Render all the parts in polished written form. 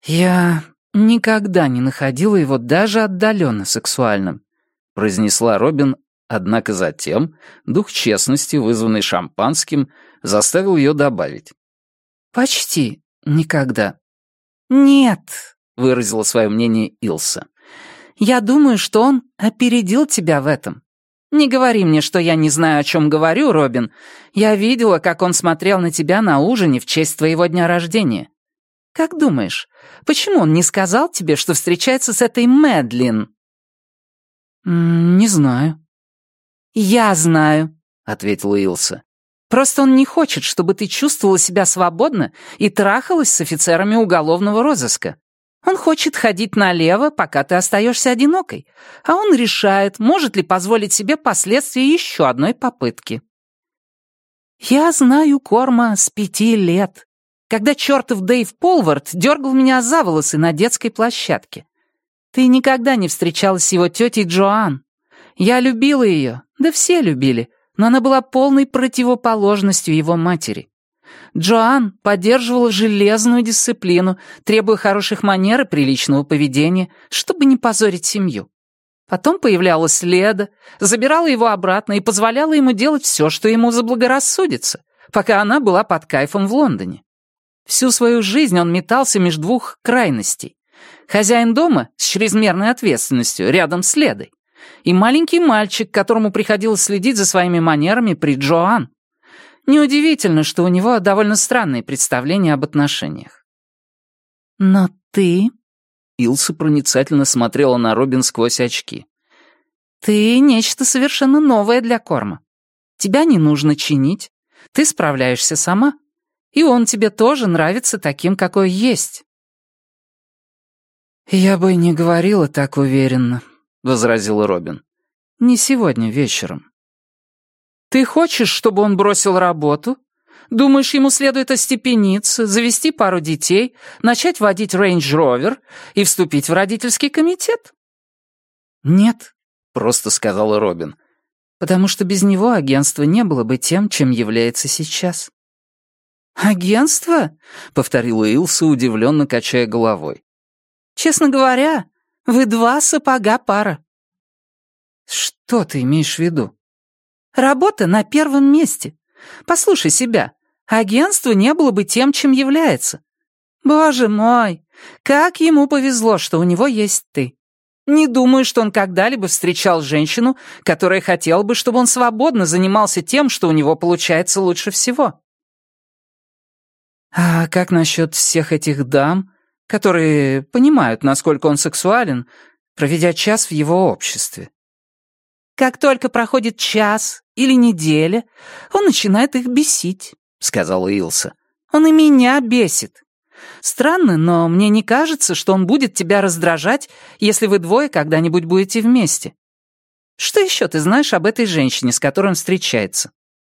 «Я никогда не находила его даже отдаленно сексуальным», — произнесла Робин, однако затем дух честности, вызванный шампанским, заставил ее добавить. «Почти никогда». «Нет», — выразила свое мнение Илса. «Я думаю, что он опередил тебя в этом. Не говори мне, что я не знаю, о чем говорю, Робин. Я видела, как он смотрел на тебя на ужине в честь твоего дня рождения. Как думаешь, почему он не сказал тебе, что встречается с этой Мэдлин?» «Не знаю». «Я знаю», — ответила Илса. «Просто он не хочет, чтобы ты чувствовала себя свободно и трахалась с офицерами уголовного розыска. Он хочет ходить налево, пока ты остаешься одинокой, а он решает, может ли позволить себе последствия еще одной попытки». «Я знаю Корма с 5 лет, когда чертов Дэйв Полвард дергал меня за волосы на детской площадке. Ты никогда не встречалась с его тетей Джоан. Я любила ее, да все любили, но она была полной противоположностью его матери. Джоан поддерживала железную дисциплину, требуя хороших манер и приличного поведения, чтобы не позорить семью. Потом появлялась Леда, забирала его обратно и позволяла ему делать все, что ему заблагорассудится, пока она была под кайфом в Лондоне. Всю свою жизнь он метался между двух крайностей. Хозяин дома с чрезмерной ответственностью рядом с Ледой и маленький мальчик, которому приходилось следить за своими манерами при Джоан. Неудивительно, что у него довольно странные представления об отношениях. «Но ты...» — Илса проницательно смотрела на Робин сквозь очки. «Ты нечто совершенно новое для Корма. Тебя не нужно чинить, ты справляешься сама, и он тебе тоже нравится таким, какой есть». «Я бы не говорила так уверенно», — возразила Робин. «Не сегодня вечером». «Ты хочешь, чтобы он бросил работу? Думаешь, ему следует остепениться, завести пару детей, начать водить рейндж-ровер и вступить в родительский комитет?» «Нет», — просто сказала Робин, «потому что без него агентство не было бы тем, чем является сейчас». «Агентство?» — повторила Илса, удивленно качая головой. «Честно говоря, вы 2 сапога пара». «Что ты имеешь в виду?» «Работа на первом месте. Послушай себя. Агентство не было бы тем, чем является. Боже мой, как ему повезло, что у него есть ты. Не думаю, что он когда-либо встречал женщину, которая хотела бы, чтобы он свободно занимался тем, что у него получается лучше всего». «А как насчет всех этих дам, которые понимают, насколько он сексуален, проведя час в его обществе?» «Как только проходит час или неделя, он начинает их бесить», — сказала Илса. «Он и меня бесит. Странно, но мне не кажется, что он будет тебя раздражать, если вы 2 когда-нибудь будете вместе. Что еще ты знаешь об этой женщине, с которой он встречается?»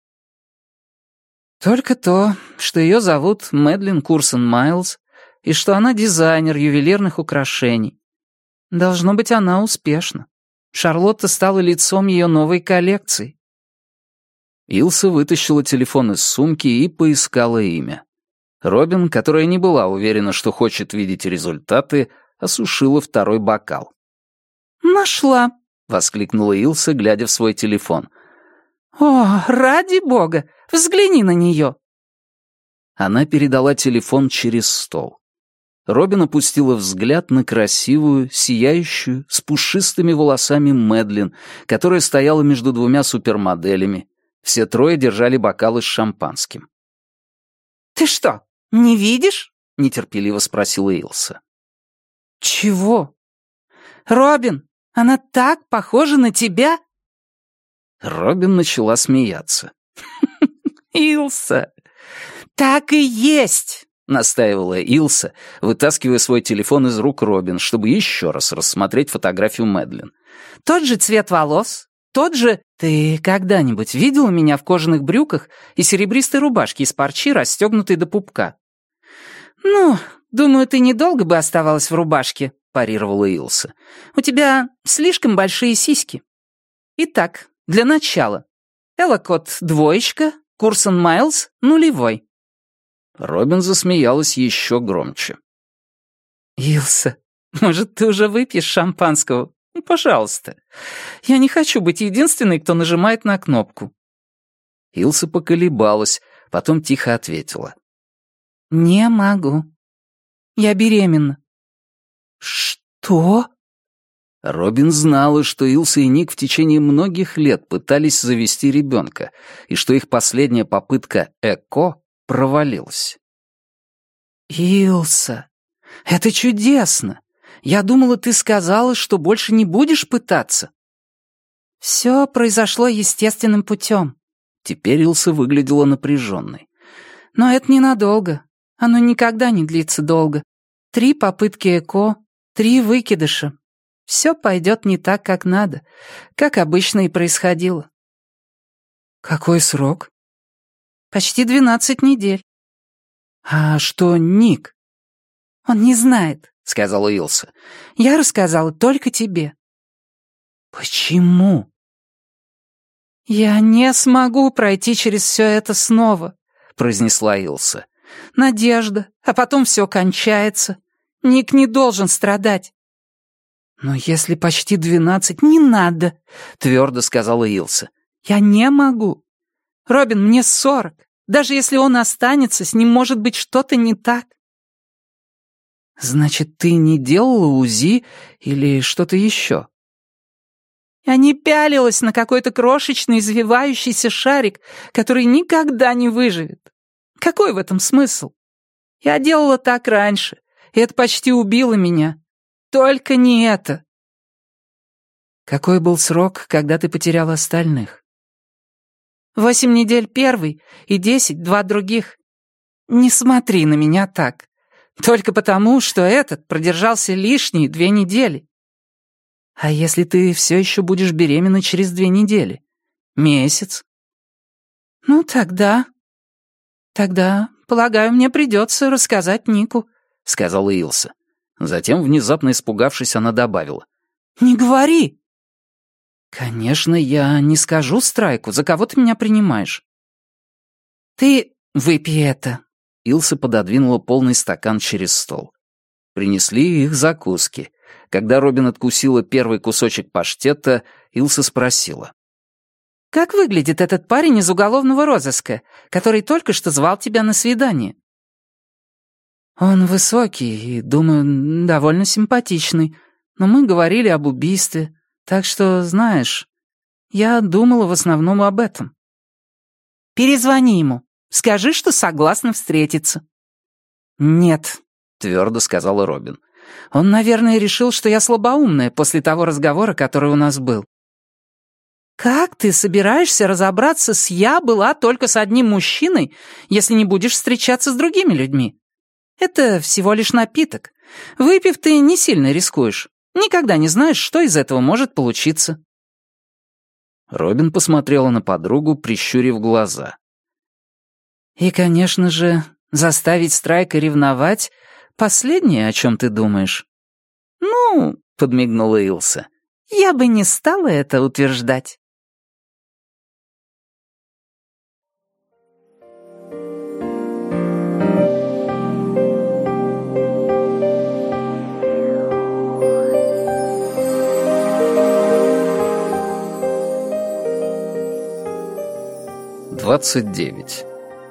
«Только то, что ее зовут Мэдлин Курсон Майлз, и что она дизайнер ювелирных украшений. Должно быть, она успешна. Шарлотта стала лицом ее новой коллекции». Илса вытащила телефон из сумки и поискала имя. Робин, которая не была уверена, что хочет видеть результаты, осушила 2-й бокал. «Нашла!» — воскликнула Илса, глядя в свой телефон. «О, ради бога! Взгляни на нее!» Она передала телефон через стол. Робин опустила взгляд на красивую, сияющую, с пушистыми волосами Мэдлин, которая стояла между 2 супермоделями. Все 3 держали бокалы с шампанским. «Ты что, не видишь?» — нетерпеливо спросила Илса. «Чего?» «Робин, она так похожа на тебя!» Робин начала смеяться. «Илса, так и есть!» — настаивала Илса, вытаскивая свой телефон из рук Робин, чтобы еще раз рассмотреть фотографию Мэдлин. «Тот же цвет волос, тот же... Ты когда-нибудь видела меня в кожаных брюках и серебристой рубашке из парчи, расстегнутой до пупка?» «Ну, думаю, ты недолго бы оставалась в рубашке», — парировала Илса. «У тебя слишком большие сиськи. Итак, для начала. Эллокот 2, Курсон Майлз 0». Робин засмеялась еще громче. «Илса, может, ты уже выпьешь шампанского? Ну, пожалуйста. Я не хочу быть единственной, кто нажимает на кнопку». Илса поколебалась, потом тихо ответила. «Не могу. Я беременна». «Что?» Робин знала, что Илса и Ник в течение многих лет пытались завести ребенка, и что их последняя попытка ЭКО провалилась. «Илса, это чудесно! Я думала, ты сказала, что больше не будешь пытаться». «Все произошло естественным путем». Теперь Илса выглядела напряженной. «Но это ненадолго. Оно никогда не длится долго. 3 попытки ЭКО, 3 выкидыша. Все пойдет не так, как надо, как обычно и происходило». «Какой срок?» «Почти 12 недель». «А что Ник?» «Он не знает», — сказала Илса. «Я рассказала только тебе». «Почему?» «Я не смогу пройти через все это снова», — произнесла Илса. «Надежда, а потом все кончается. Ник не должен страдать». «Но если почти 12, не надо», — твердо сказала Илса. «Я не могу. Робин, мне 40. Даже если он останется, с ним может быть что-то не так». «Значит, ты не делала УЗИ или что-то еще?» «Я не пялилась на какой-то крошечный извивающийся шарик, который никогда не выживет. Какой в этом смысл? Я делала так раньше, и это почти убило меня. Только не это». «Какой был срок, когда ты потеряла остальных?» 8 недель первый и 10 2 других. Не смотри на меня так. Только потому, что этот продержался лишние 2 недели. А если ты все еще будешь беременна через 2 недели? Месяц? Ну, тогда, полагаю, мне придется рассказать Нику», — сказала Илса. Затем, внезапно испугавшись, она добавила. «Не говори!» «Конечно, я не скажу Страйку, за кого ты меня принимаешь». «Ты выпей это». Илса пододвинула полный стакан через стол. Принесли их закуски. Когда Робин откусила первый кусочек паштета, Илса спросила. «Как выглядит этот парень из уголовного розыска, который только что звал тебя на свидание?» «Он высокий и, думаю, довольно симпатичный, но мы говорили об убийстве, так что, знаешь, я думала в основном об этом». «Перезвони ему, скажи, что согласна встретиться». «Нет», — твердо сказала Робин. «Он, наверное, решил, что я слабоумная после того разговора, который у нас был». «Как ты собираешься разобраться с «я была только с одним мужчиной», если не будешь встречаться с другими людьми? Это всего лишь напиток. Выпив, ты не сильно рискуешь. Никогда не знаешь, что из этого может получиться». Робин посмотрела на подругу, прищурив глаза. «И, конечно же, заставить Страйка ревновать — последнее, о чем ты думаешь». «Ну, — подмигнула Илса, — я бы не стала это утверждать». «29.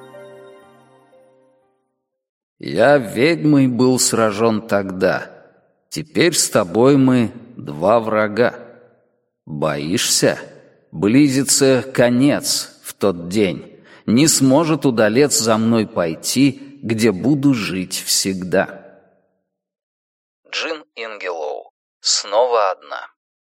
Я ведьмой был сражен тогда. Теперь с тобой мы 2 врага. Боишься? Близится конец в тот день. Не сможет удалец за мной пойти, где буду жить всегда». Джин Ингелоу. Снова одна.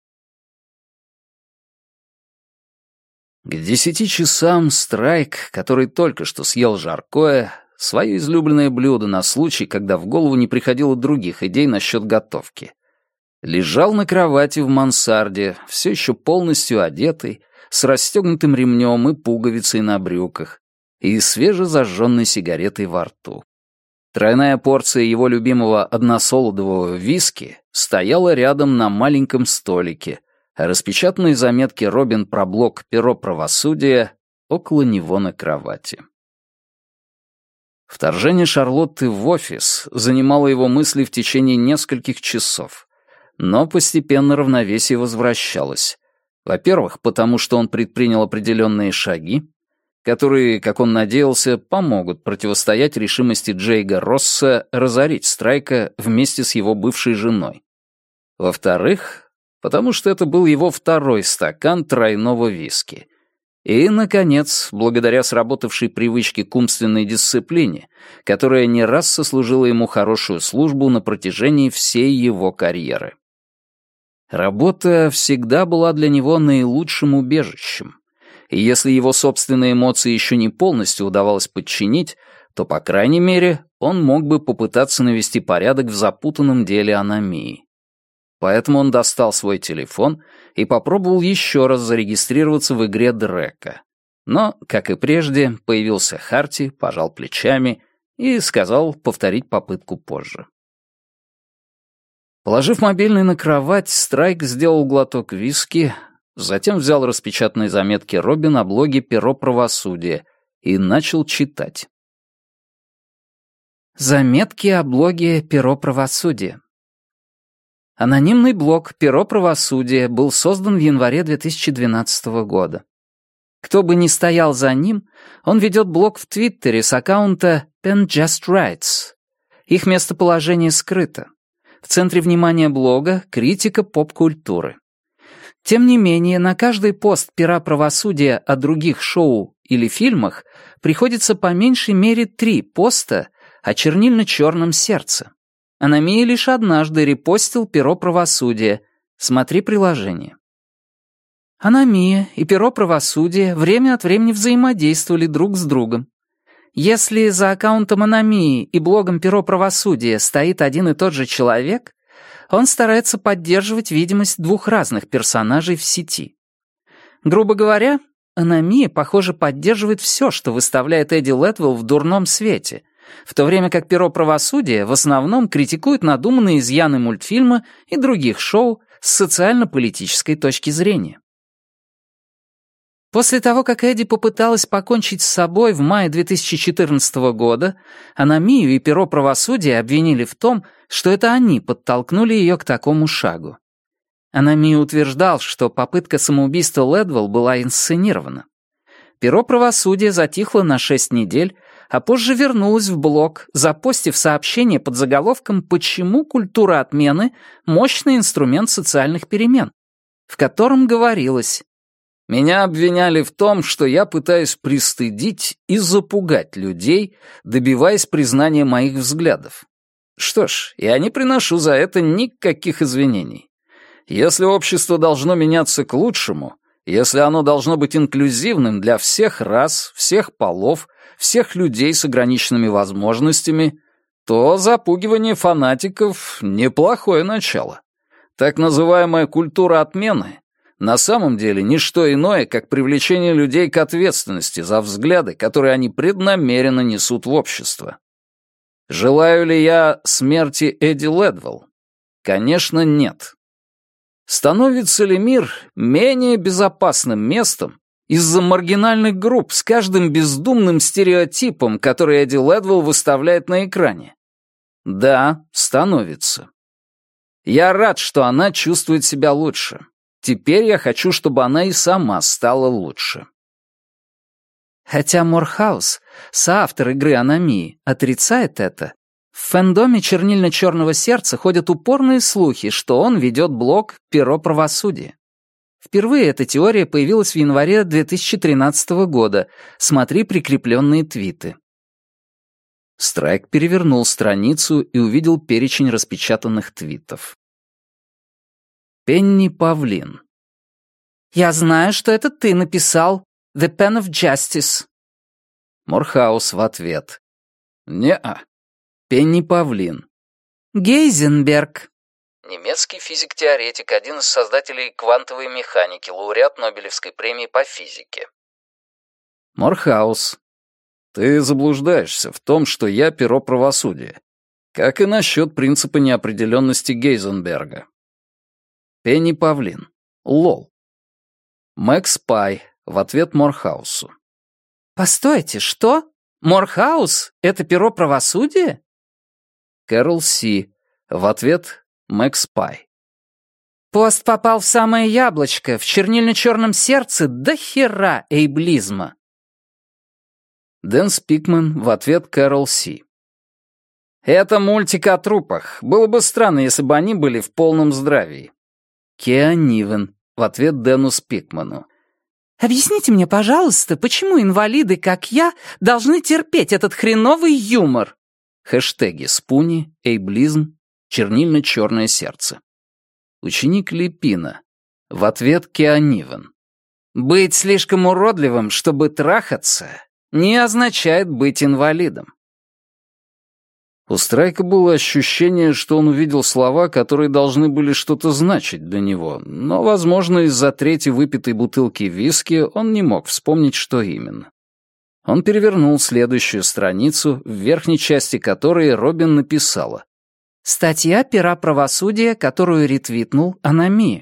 К 10 часам Страйк, который только что съел жаркое, свое излюбленное блюдо на случай, когда в голову не приходило других идей насчет готовки, лежал на кровати в мансарде, все еще полностью одетый, с расстегнутым ремнем и пуговицей на брюках, и свежезажженной сигаретой во рту. Тройная порция его любимого односолодового виски стояла рядом на маленьком столике, а распечатанные заметки Робин про блок «Перо правосудия» около него на кровати. Вторжение Шарлотты в офис занимало его мысли в течение нескольких часов, но постепенно равновесие возвращалось. Во-первых, потому что он предпринял определенные шаги, которые, как он надеялся, помогут противостоять решимости Джейга Росса разорить Страйка вместе с его бывшей женой. Во-вторых, потому что это был его второй стакан тройного виски. И, наконец, благодаря сработавшей привычке к умственной дисциплине, которая не раз сослужила ему хорошую службу на протяжении всей его карьеры. Работа всегда была для него наилучшим убежищем. И если его собственные эмоции еще не полностью удавалось подчинить, то, по крайней мере, он мог бы попытаться навести порядок в запутанном деле аномии. Поэтому он достал свой телефон и попробовал еще раз зарегистрироваться в игре Дрека. Но, как и прежде, появился Харти, пожал плечами и сказал повторить попытку позже. Положив мобильный на кровать, Страйк сделал глоток виски, затем взял распечатанные заметки Робин о блоге «Перо правосудия» и начал читать. Заметки о блоге «Перо правосудия». Анонимный блог «Перо правосудия» был создан в январе 2012 года. Кто бы ни стоял за ним, он ведет блог в Твиттере с аккаунта Pen Just Writes. Их местоположение скрыто. В центре внимания блога — критика поп-культуры. Тем не менее, на каждый пост «Пера правосудия» о других шоу или фильмах приходится по меньшей мере 3 поста о чернильно-черном сердце. Аномия лишь однажды репостил «Перо правосудия». Смотри приложение. Аномия и «Перо правосудия» время от времени взаимодействовали друг с другом. Если за аккаунтом Аномии и блогом «Перо правосудия» стоит один и тот же человек, он старается поддерживать видимость 2 разных персонажей в сети. Грубо говоря, Аномия, похоже, поддерживает все, что выставляет Эдди Летвелл в дурном свете, в то время как «Перо правосудия» в основном критикует надуманные изъяны мультфильма и других шоу с социально-политической точки зрения. После того, как Эдди попыталась покончить с собой в мае 2014 года, Аномию и «Перо правосудия» обвинили в том, что это они подтолкнули ее к такому шагу. Аномия утверждал, что попытка самоубийства Летвелл была инсценирована. «Перо правосудия» затихло на 6 недель, а позже вернулась в блог, запостив сообщение под заголовком «Почему культура отмены – мощный инструмент социальных перемен», в котором говорилось: «Меня обвиняли в том, что я пытаюсь пристыдить и запугать людей, добиваясь признания моих взглядов. Что ж, я не приношу за это никаких извинений. Если общество должно меняться к лучшему, если оно должно быть инклюзивным для всех рас, всех полов, всех людей с ограниченными возможностями, то запугивание фанатиков — неплохое начало. Так называемая культура отмены на самом деле не что иное, как привлечение людей к ответственности за взгляды, которые они преднамеренно несут в общество. Желаю ли я смерти Эдди Летвелл? Конечно, нет. Становится ли мир менее безопасным местом из-за маргинальных групп с каждым бездумным стереотипом, который Эдди Летвелл выставляет на экране? Да, становится. Я рад, что она чувствует себя лучше. Теперь я хочу, чтобы она и сама стала лучше. Хотя Морхаус, соавтор игры «Аномии», отрицает это, в фэндоме «Чернильно-черного сердца» ходят упорные слухи, что он ведет блог «Перо правосудия». Впервые эта теория появилась в январе 2013 года. Смотри прикрепленные твиты. Страйк перевернул страницу и увидел перечень распечатанных твитов. Пенни Павлин. «Я знаю, что это ты написал. The Pen of Justice». Морхаус в ответ. «Не-а». Пенни Павлин. Гейзенберг. Немецкий физик-теоретик, один из создателей квантовой механики, лауреат Нобелевской премии по физике. Морхаус. Ты заблуждаешься в том, что я перо правосудия, как и насчет принципа неопределенности Гейзенберга. Пенни Павлин. Лол. Макс Пай в ответ Морхаусу. «Постойте, что? Морхаус — это перо правосудия? Кэрол Си. В ответ Макс Пай. Пост попал в самое яблочко, в чернильно-черном сердце до хера эйблизма. Дэн Спикман. В ответ Кэрол Си. Это мультик о трупах. Было бы странно, если бы они были в полном здравии. Кеа Нивен. В ответ Дэну Спикману. «Объясните мне, пожалуйста, почему инвалиды, как я, должны терпеть этот хреновый юмор?» Хэштеги Спуни, эйблизм, чернильно-черное сердце. Ученик Липина. В ответ Кеа Нивен. «Быть слишком уродливым, чтобы трахаться, не означает быть инвалидом». У Страйка было ощущение, что он увидел слова, которые должны были что-то значить для него, но, возможно, из-за третьей выпитой бутылки виски он не мог вспомнить, что именно. Он перевернул следующую страницу, в верхней части которой Робин написала: «Статья пера правосудия, которую ретвитнул Анами».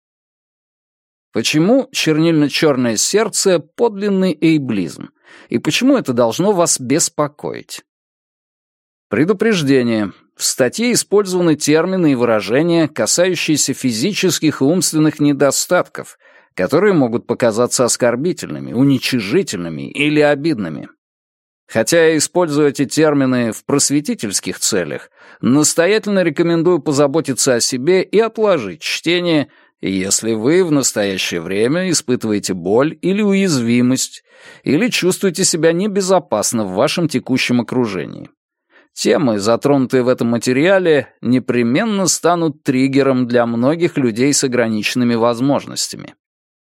Почему чернильно-черное сердце — подлинный эйблизм? И почему это должно вас беспокоить? Предупреждение. В статье использованы термины и выражения, касающиеся физических и умственных недостатков, которые могут показаться оскорбительными, уничижительными или обидными. Хотя я использую эти термины в просветительских целях, настоятельно рекомендую позаботиться о себе и отложить чтение, если вы в настоящее время испытываете боль или уязвимость, или чувствуете себя небезопасно в вашем текущем окружении. Темы, затронутые в этом материале, непременно станут триггером для многих людей с ограниченными возможностями.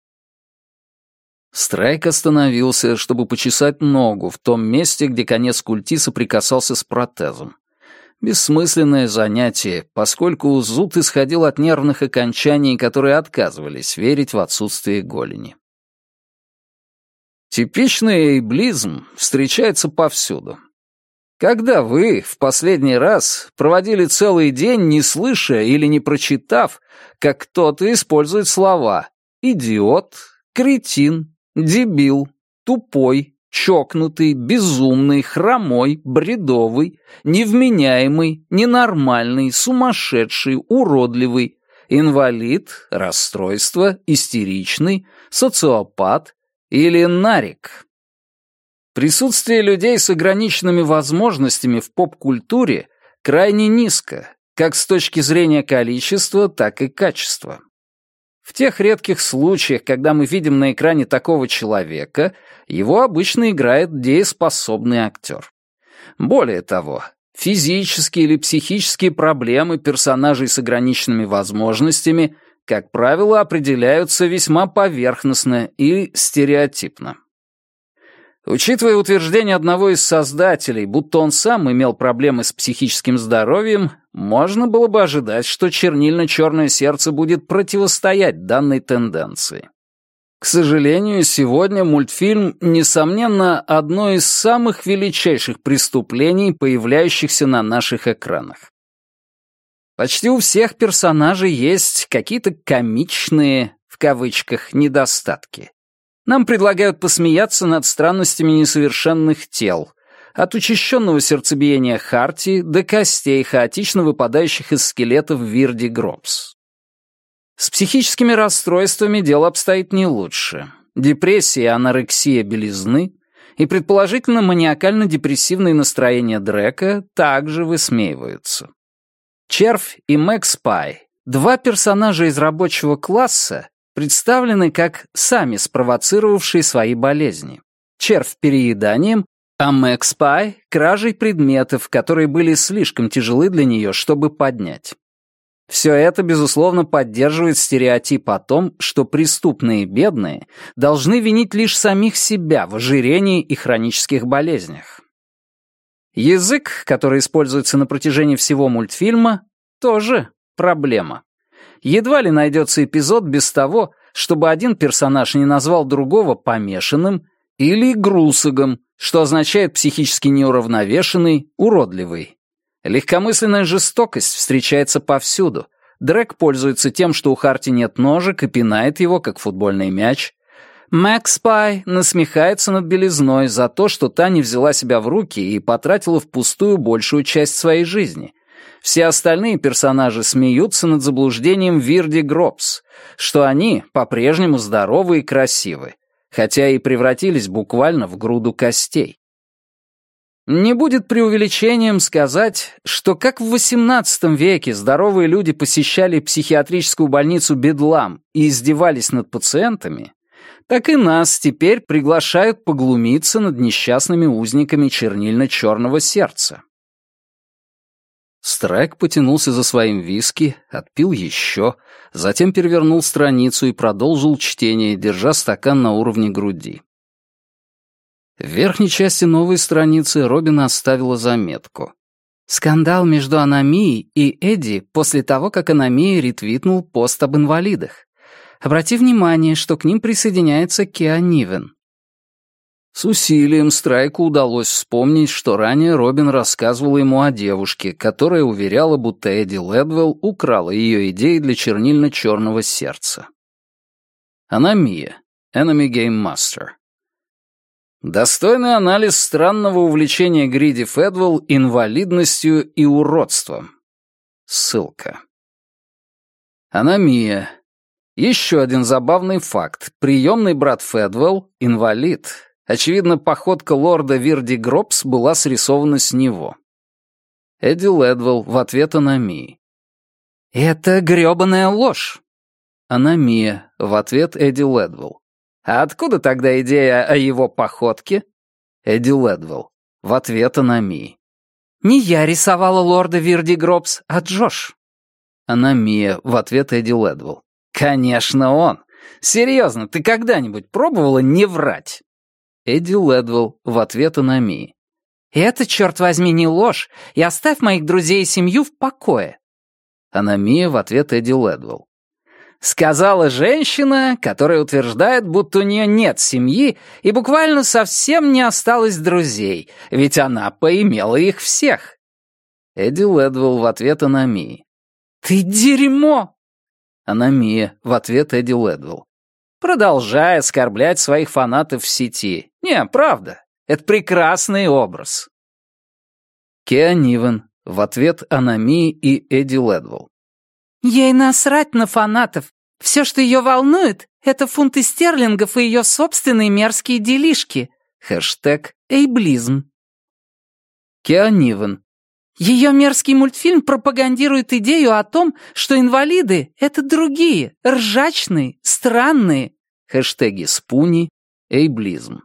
Страйк остановился, чтобы почесать ногу в том месте, где конец культи соприкасался с протезом. Бессмысленное занятие, поскольку зуд исходил от нервных окончаний, которые отказывались верить в отсутствие голени. Типичный эйблизм встречается повсюду. Когда вы в последний раз проводили целый день, не слыша или не прочитав, как кто-то использует слова «идиот», «кретин», «дебил», «тупой», «чокнутый», «безумный», «хромой», «бредовый», «невменяемый», «ненормальный», «сумасшедший», «уродливый», «инвалид», «расстройство», «истеричный», «социопат» или «нарик»? Присутствие людей с ограниченными возможностями в поп-культуре крайне низко, как с точки зрения количества, так и качества. В тех редких случаях, когда мы видим на экране такого человека, его обычно играет дееспособный актер. Более того, физические или психические проблемы персонажей с ограниченными возможностями, как правило, определяются весьма поверхностно и стереотипно. Учитывая утверждение одного из создателей, будто он сам имел проблемы с психическим здоровьем, можно было бы ожидать, что чернильно-черное сердце будет противостоять данной тенденции. К сожалению, сегодня мультфильм, несомненно, одно из самых величайших преступлений, появляющихся на наших экранах. Почти у всех персонажей есть какие-то «комичные», в кавычках, недостатки. Нам предлагают посмеяться над странностями несовершенных тел, от учащенного сердцебиения Харти до костей, хаотично выпадающих из скелетов Вирди Гробс. С психическими расстройствами дело обстоит не лучше. Депрессия и анорексия белизны и, предположительно, маниакально-депрессивные настроения Дрека также высмеиваются. Червь и Макс Пай, два персонажа из рабочего класса, представлены как сами спровоцировавшие свои болезни. Червь перееданием, а Макс Пай — кражей предметов, которые были слишком тяжелы для нее, чтобы поднять. Все это, безусловно, поддерживает стереотип о том, что преступные и бедные должны винить лишь самих себя в ожирении и хронических болезнях. Язык, который используется на протяжении всего мультфильма, тоже проблема. Едва ли найдется эпизод без того, чтобы один персонаж не назвал другого помешанным или грусогом, что означает психически неуравновешенный, уродливый. Легкомысленная жестокость встречается повсюду. Дрек пользуется тем, что у Харти нет ножек, и пинает его, как футбольный мяч. Макспай насмехается над белизной за то, что та не взяла себя в руки и потратила впустую большую часть своей жизни. Все остальные персонажи смеются над заблуждением Вирди Гробс, что они по-прежнему здоровы и красивы, хотя и превратились буквально в груду костей. Не будет преувеличением сказать, что как в XVIII веке здоровые люди посещали психиатрическую больницу Бедлам и издевались над пациентами, так и нас теперь приглашают поглумиться над несчастными узниками чернильно-черного сердца. Страйк потянулся за своим виски, отпил еще, затем перевернул страницу и продолжил чтение, держа стакан на уровне груди. В верхней части новой страницы Робин оставила заметку. Скандал между Аномией и Эдди после того, как Аномия ретвитнул пост об инвалидах. Обрати внимание, что к ним присоединяется Кеа Нивен. С усилием Страйку удалось вспомнить, что ранее Робин рассказывала ему о девушке, которая уверяла, будто Эдди Лэдвелл украла ее идеи для чернильно-черного сердца. Аномия. Enemy Game Master. Достойный анализ странного увлечения Гриди Фэдвелл инвалидностью и уродством. Ссылка. Аномия. Еще один забавный факт. Приемный брат Фэдвелл — инвалид. Очевидно, походка лорда Вирди Гробс была срисована с него. Эдди Лэдвелл в ответ Аномии. «Это грёбаная ложь!» Аномия в ответ Эдди Лэдвелл. «А откуда тогда идея о его походке?» Эдди Лэдвелл в ответ Аномии. «Не я рисовала лорда Вирди Гробс, а Джош». Аномия в ответ Эдди Лэдвелл. «Конечно он! Серьезно, ты когда-нибудь пробовала не врать?» Эдди Лэдвелл в ответ Аномии. «Это, черт возьми, не ложь, и оставь моих друзей и семью в покое». Аномия в ответ Эдди Лэдвелл. Сказала женщина, которая утверждает, будто у нее нет семьи и буквально совсем не осталось друзей, ведь она поимела их всех. Эдди Лэдвелл в ответ Аномии. «Ты дерьмо!» Аномия в ответ Эдди Лэдвелл. Продолжай оскорблять своих фанатов в сети. Не, правда, это прекрасный образ. Кеа Нивен в ответ Аномии и Эдди Лэдвелл. Ей насрать на фанатов. Все, что ее волнует, это фунты стерлингов и ее собственные мерзкие делишки. Хэштег эйблизм. Кеа Нивен. Ее мерзкий мультфильм пропагандирует идею о том, что инвалиды — это другие, ржачные, странные. Хэштеги спуни, эйблизм.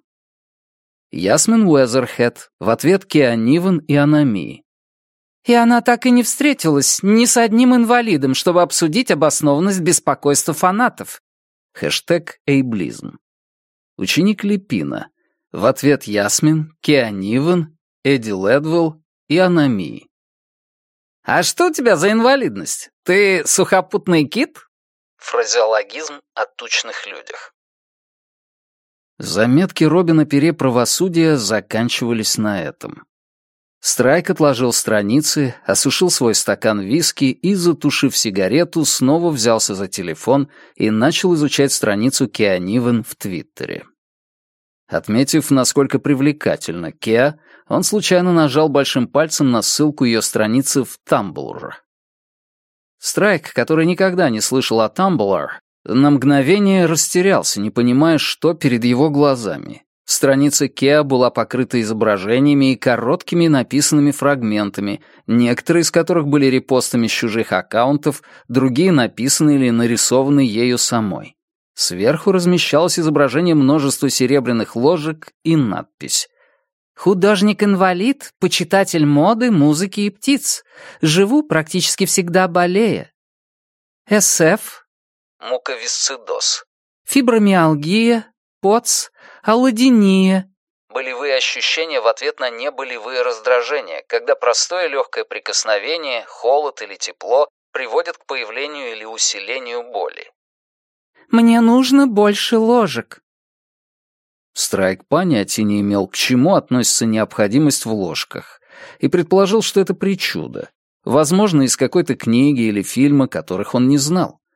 Ясмин Уэзерхед в ответ Кеа Нивен и Аномии. И она так и не встретилась ни с одним инвалидом, чтобы обсудить обоснованность беспокойства фанатов. Хэштег эйблизм. Ученик Липина. В ответ Ясмин, Кеа Нивен, Эдди Лэдвелл и Аномии. «А что у тебя за инвалидность? Ты сухопутный кит?» Фразеологизм о тучных людях. Заметки Робина Пере правосудия заканчивались на этом. Страйк отложил страницы, осушил свой стакан виски и, затушив сигарету, снова взялся за телефон и начал изучать страницу Кеа Нивен в Твиттере. Отметив, насколько привлекательна Кеа, он случайно нажал большим пальцем на ссылку ее страницы в Tumblr. Страйк, который никогда не слышал о Tumblr, на мгновение растерялся, не понимая, что перед его глазами. Страница Кеа была покрыта изображениями и короткими написанными фрагментами, некоторые из которых были репостами с чужих аккаунтов, другие написаны или нарисованы ею самой. Сверху размещалось изображение множества серебряных ложек и надпись: «Художник-инвалид, почитатель моды, музыки и птиц. Живу практически всегда болея. СФ, муковисцидоз, фибромиалгия, ПОЦ, аллодиния». Болевые ощущения в ответ на неболевые раздражения, когда простое легкое прикосновение, холод или тепло приводят к появлению или усилению боли. «Мне нужно больше ложек». Страйк понятия не имел, к чему относится необходимость в ложках, и предположил, что это причуда, возможно, из какой-то книги или фильма, которых он не знал.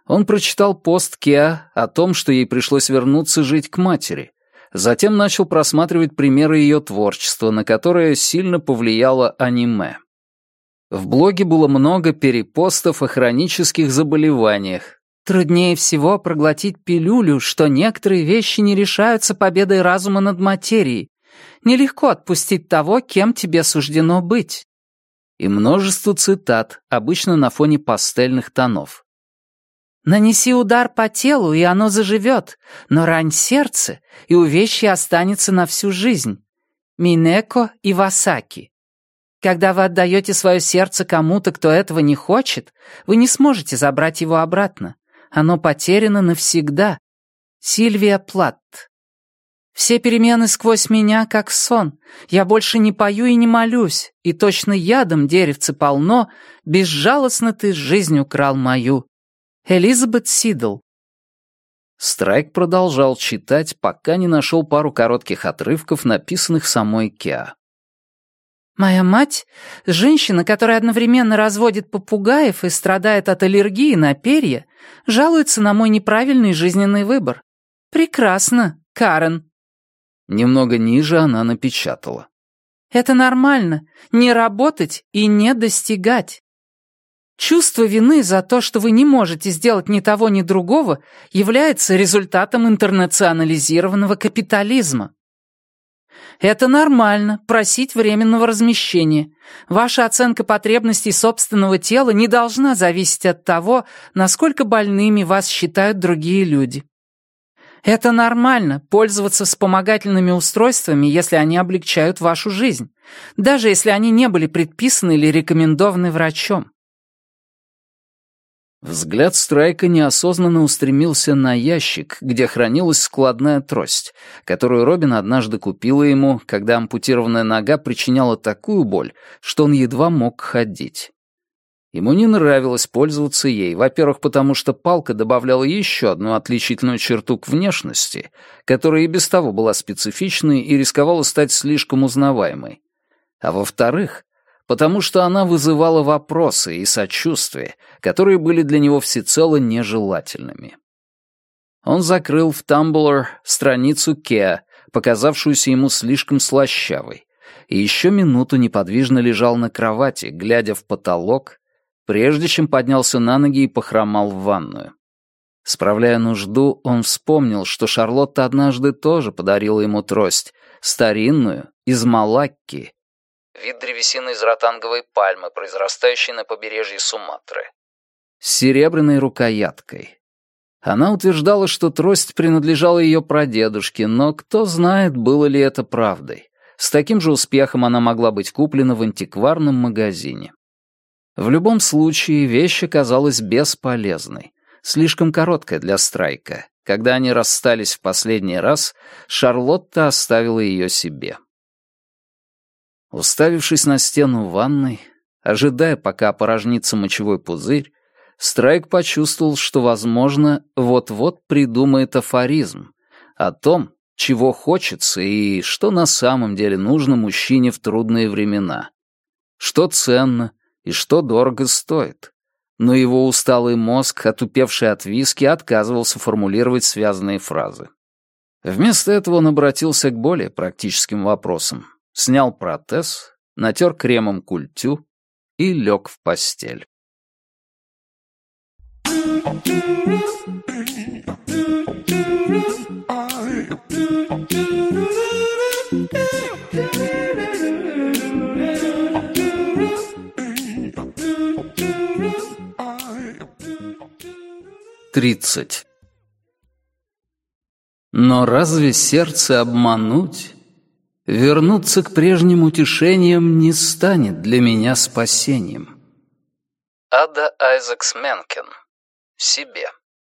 Он прочитал пост Кеа о том, что ей пришлось вернуться жить к матери. Затем начал просматривать примеры ее творчества, на которое сильно повлияло аниме. В блоге было много перепостов о хронических заболеваниях. Труднее всего проглотить пилюлю, что некоторые вещи не решаются победой разума над материей. Нелегко отпустить того, кем тебе суждено быть. И множество цитат, обычно на фоне пастельных тонов. «Нанеси удар по телу, и оно заживет, но рань сердце, и увечье останется на всю жизнь». Минеко Ивасаки. Когда вы отдаете свое сердце кому-то, кто этого не хочет, вы не сможете забрать его обратно. Оно потеряно навсегда. Сильвия Платт. Все перемены сквозь меня, как сон. Я больше не пою и не молюсь, и точно ядом деревце полно, безжалостно ты жизнь украл мою. Элизабет Сидл. Страйк продолжал читать, пока не нашел пару коротких отрывков, написанных самой Кеа. «Моя мать — женщина, которая одновременно разводит попугаев и страдает от аллергии на перья, жалуется на мой неправильный жизненный выбор. Прекрасно, Карен». Немного ниже она напечатала. «Это нормально — не работать и не достигать. Чувство вины за то, что вы не можете сделать ни того, ни другого, является результатом интернационализированного капитализма. Это нормально — просить временного размещения. Ваша оценка потребностей собственного тела не должна зависеть от того, насколько больными вас считают другие люди. Это нормально — пользоваться вспомогательными устройствами, если они облегчают вашу жизнь, даже если они не были предписаны или рекомендованы врачом. Взгляд Страйка неосознанно устремился на ящик, где хранилась складная трость, которую Робин однажды купила ему, когда ампутированная нога причиняла такую боль, что он едва мог ходить. Ему не нравилось пользоваться ей, во-первых, потому что палка добавляла еще одну отличительную черту к внешности, которая и без того была специфичной и рисковала стать слишком узнаваемой. А во-вторых, потому что она вызывала вопросы и сочувствие, которые были для него всецело нежелательными. Он закрыл в Tumblr страницу Кеа, показавшуюся ему слишком слащавой, и еще минуту неподвижно лежал на кровати, глядя в потолок, прежде чем поднялся на ноги и похромал в ванную. Справляя нужду, он вспомнил, что Шарлотта однажды тоже подарила ему трость, старинную, из малакки, вид древесины из ротанговой пальмы, произрастающей на побережье Суматры, с серебряной рукояткой. Она утверждала, что трость принадлежала ее прадедушке, но кто знает, было ли это правдой. С таким же успехом она могла быть куплена в антикварном магазине. В любом случае, вещь оказалась бесполезной, слишком короткая для Страйка. Когда они расстались в последний раз, Шарлотта оставила ее себе. Уставившись на стену ванной, ожидая, пока опорожнится мочевой пузырь, Страйк почувствовал, что, возможно, вот-вот придумает афоризм о том, чего хочется и что на самом деле нужно мужчине в трудные времена, что ценно и что дорого стоит. Но его усталый мозг, отупевший от виски, отказывался формулировать связанные фразы. Вместо этого он обратился к более практическим вопросам. Снял протез, натер кремом культю и лег в постель. Тридцать. Но разве сердце обмануть? Вернуться к прежним утешениям не станет для меня спасением. Ада Айзекс Менкен. Себе.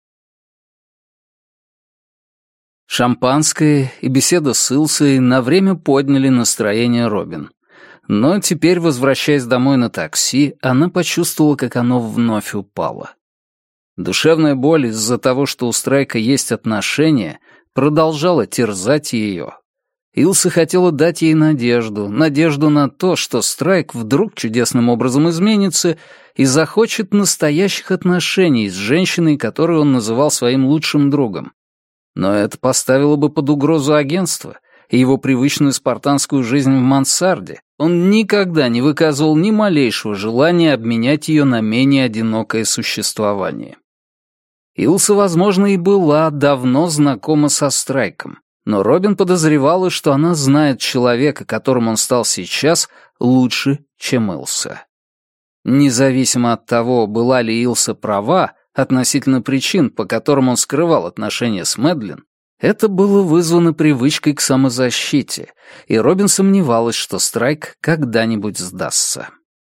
Шампанское и беседа с Илсой на время подняли настроение Робин. Но теперь, возвращаясь домой на такси, она почувствовала, как оно вновь упало. Душевная боль из-за того, что у Страйка есть отношения, продолжала терзать ее. Илса хотела дать ей надежду на то, что Страйк вдруг чудесным образом изменится и захочет настоящих отношений с женщиной, которую он называл своим лучшим другом. Но это поставило бы под угрозу агентство и его привычную спартанскую жизнь в мансарде. Он никогда не выказывал ни малейшего желания обменять ее на менее одинокое существование. Илса, возможно, и была давно знакома со Страйком, но Робин подозревала, что она знает человека, которым он стал сейчас, лучше, чем Илса. Независимо от того, была ли Илса права относительно причин, по которым он скрывал отношения с Мэдлин, это было вызвано привычкой к самозащите, и Робин сомневалась, что Страйк когда-нибудь сдастся.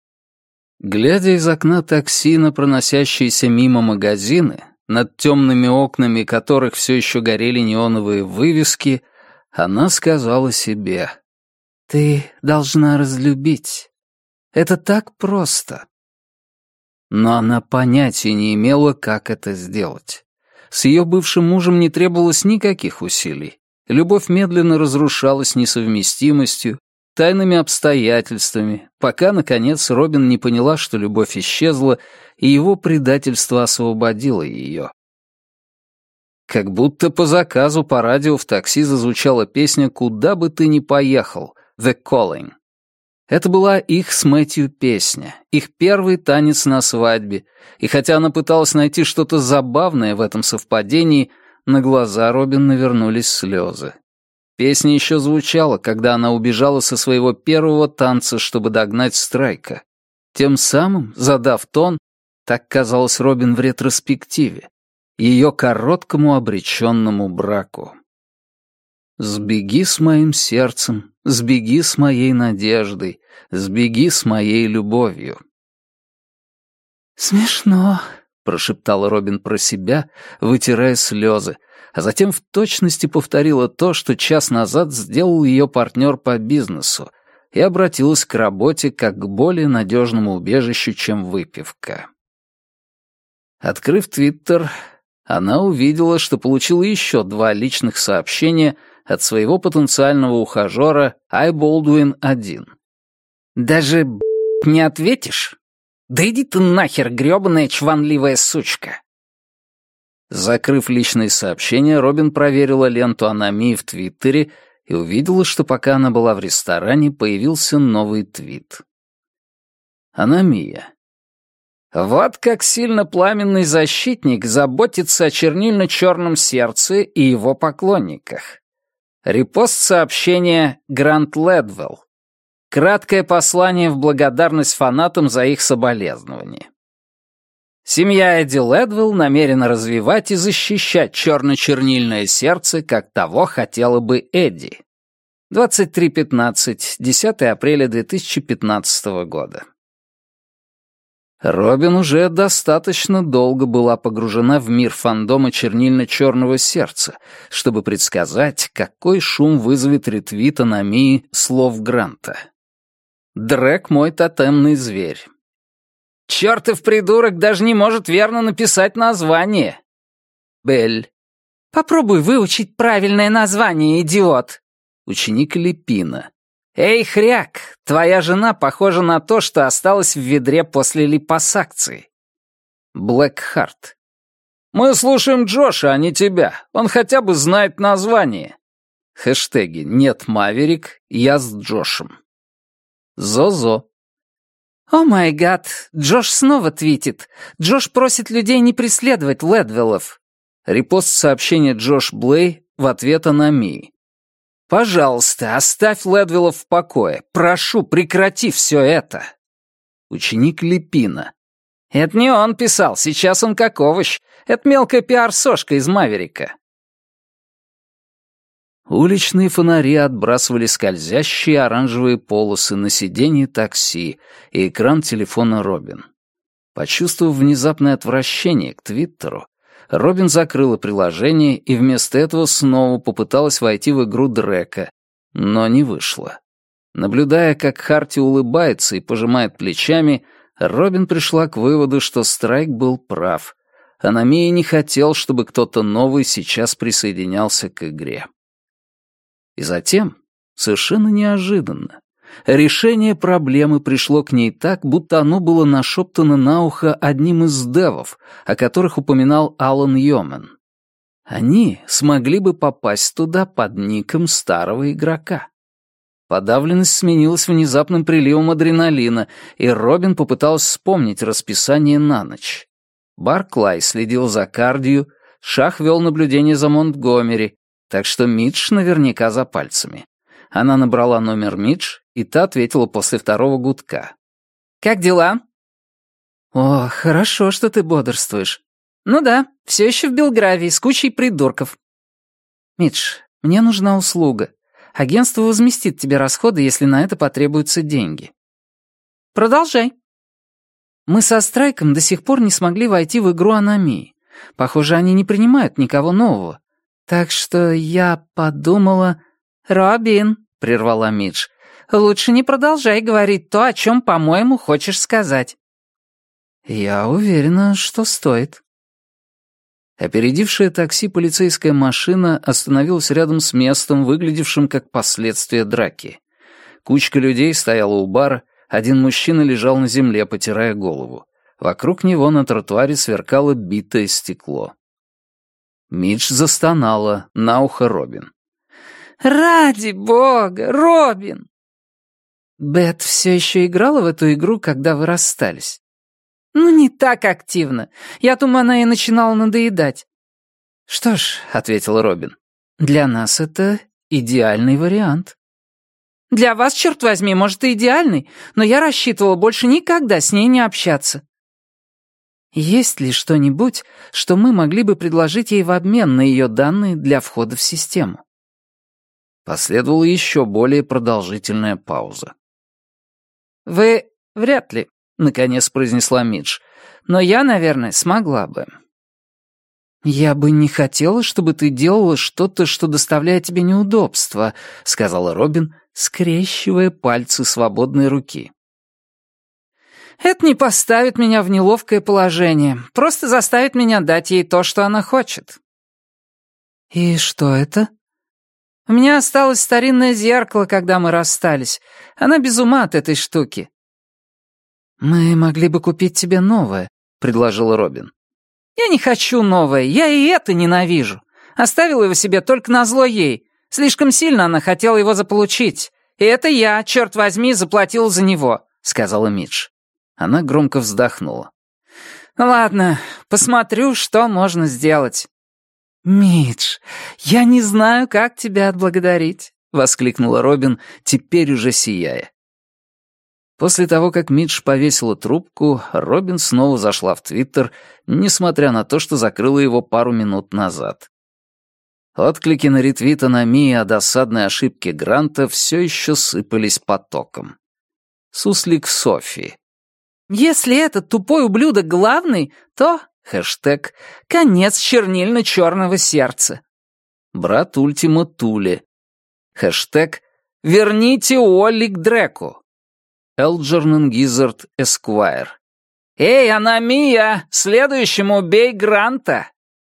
Глядя из окна такси на проносящиеся мимо магазины, над темными окнами которых все еще горели неоновые вывески, она сказала себе: «Ты должна разлюбить. Это так просто». Но она понятия не имела, как это сделать. С ее бывшим мужем не требовалось никаких усилий. Любовь медленно разрушалась несовместимостью, тайными обстоятельствами, пока, наконец, Робин не поняла, что любовь исчезла, и его предательство освободило ее. Как будто по заказу по радио в такси зазвучала песня «Куда бы ты ни поехал» «The Calling». Это была их с Мэтью песня, их первый танец на свадьбе, и хотя она пыталась найти что-то забавное в этом совпадении, на глаза Робин навернулись слезы. Песня еще звучала, когда она убежала со своего первого танца, чтобы догнать Страйка. Тем самым, задав тон, так казалось Робин в ретроспективе, ее короткому обреченному браку. «Сбеги с моим сердцем, сбеги с моей надеждой, сбеги с моей любовью». «Смешно», — прошептала Робин про себя, вытирая слезы, а затем в точности повторила то, что час назад сделал ее партнер по бизнесу, и обратилась к работе как к более надежному убежищу, чем выпивка. Открыв Твиттер, она увидела, что получила еще 2 личных сообщения от своего потенциального ухажера iBaldwin-1. «Даже, не ответишь? Да иди ты нахер, грёбаная чванливая сучка!» Закрыв личные сообщения, Робин проверила ленту Аномии в Твиттере и увидела, что пока она была в ресторане, появился новый твит. Аномия. Вот как сильно пламенный защитник заботится о чернильно-черном сердце и его поклонниках. Репост сообщения Грант Ледвелл. Краткое послание в благодарность фанатам за их соболезнования. Семья Эдди Ледвелл намерена развивать и защищать черно-чернильное сердце, как того хотела бы Эдди. 23:15, 10 апреля 2015 года. Робин уже достаточно долго была погружена в мир фандома чернильно-черного сердца, чтобы предсказать, какой шум вызовет ретвит Аномии слов Гранта. Дрек — мой тотемный зверь. «Чёртов придурок даже не может верно написать название!» Белль. «Попробуй выучить правильное название, идиот!» Ученик Липина. «Эй, хряк, твоя жена похожа на то, что осталось в ведре после липосакции». Блэкхарт. «Мы слушаем Джоша, а не тебя. Он хотя бы знает название». Хэштеги «Нет, Маверик», «Я с Джошем». Зозо. «О май гад, Джош снова твитит. Джош просит людей не преследовать Ледвеллов». Репост сообщения Джош Блей в ответ Аномии. «Пожалуйста, оставь Ледвеллов в покое. Прошу, прекрати все это». Ученик Липина. «Это не он писал, сейчас он как овощ. Это мелкая пиар-сошка из Маверика». Уличные фонари отбрасывали скользящие оранжевые полосы на сиденье такси и экран телефона Робин. Почувствовав внезапное отвращение к Твиттеру, Робин закрыла приложение и вместо этого снова попыталась войти в игру Дрека, но не вышло. Наблюдая, как Харти улыбается и пожимает плечами, Робин пришла к выводу, что Страйк был прав. Аномия не хотел, чтобы кто-то новый сейчас присоединялся к игре. И затем, Совершенно неожиданно. Решение проблемы пришло к ней так, будто оно было нашептано на ухо одним из девов, о которых упоминал Алан Йомен. Они смогли бы попасть туда под ником старого игрока. Подавленность сменилась внезапным приливом адреналина, и Робин попыталась вспомнить расписание на ночь. Барклай следил за Кардию, Шах вел наблюдение за Монтгомери, так что Мидж наверняка за пальцами. Она набрала номер Мидж, и та ответила после второго гудка. «Как дела?» «О, хорошо, что ты бодрствуешь». «Ну да, все еще в Белгравии, с кучей придурков». «Мидж, мне нужна услуга. Агентство возместит тебе расходы, если на это потребуются деньги». «Продолжай». «Мы со Страйком до сих пор не смогли войти в игру Аномии. Похоже, они не принимают никого нового. Так что я подумала...» «Робин», — прервала Мидж, — «лучше не продолжай говорить то, о чем, по-моему, хочешь сказать». «Я уверена, что стоит». Опередившая такси полицейская машина остановилась рядом с местом, выглядевшим как последствие драки. Кучка людей стояла у бара, один мужчина лежал на земле, потирая голову. Вокруг него на тротуаре сверкало битое стекло. Мидж застонала на ухо Робин. «Ради бога, Робин!» «Бет все еще играла в эту игру, когда вы расстались?» «Ну, не так активно. Я думаю, она и начинала надоедать». «Что ж», — ответил Робин, — «для нас это идеальный вариант». «Для вас, черт возьми, может, и идеальный, но я рассчитывала больше никогда с ней не общаться». «Есть ли что-нибудь, что мы могли бы предложить ей в обмен на ее данные для входа в систему?» Последовала еще более продолжительная пауза. «Вы вряд ли», — наконец произнесла Мидж, «но я, наверное, смогла бы». «Я бы не хотела, чтобы ты делала что-то, что доставляет тебе неудобства», — сказала Робин, скрещивая пальцы свободной руки. «Это не поставит меня в неловкое положение, просто заставит меня дать ей то, что она хочет». «И что это?» «У меня осталось старинное зеркало, когда мы расстались. Она без ума от этой штуки». «Мы могли бы купить тебе новое», — предложил Робин. «Я не хочу новое, я и это ненавижу. Оставил его себе только назло ей. Слишком сильно она хотела его заполучить. И это я, черт возьми, заплатил за него», — сказала Мидж. Она громко вздохнула. «Ладно, посмотрю, что можно сделать». «Мидж, я не знаю, как тебя отблагодарить», — воскликнула Робин, теперь уже сияя. После того, как Мидж повесила трубку, Робин снова зашла в Твиттер, несмотря на то, что закрыла его пару минут назад. Отклики на ретвит Аномии о досадной ошибке Гранта все еще сыпались потоком. Суслик Софи. «Если этот тупой ублюдок главный, то...» Хэштег «Конец чернильно-черного сердца». Брат Ультима Туле. Хэштег «Верните Уолли к Дреку». Элджернан Гизард Эсквайр. «Эй, Аномия, следующему убей Гранта!»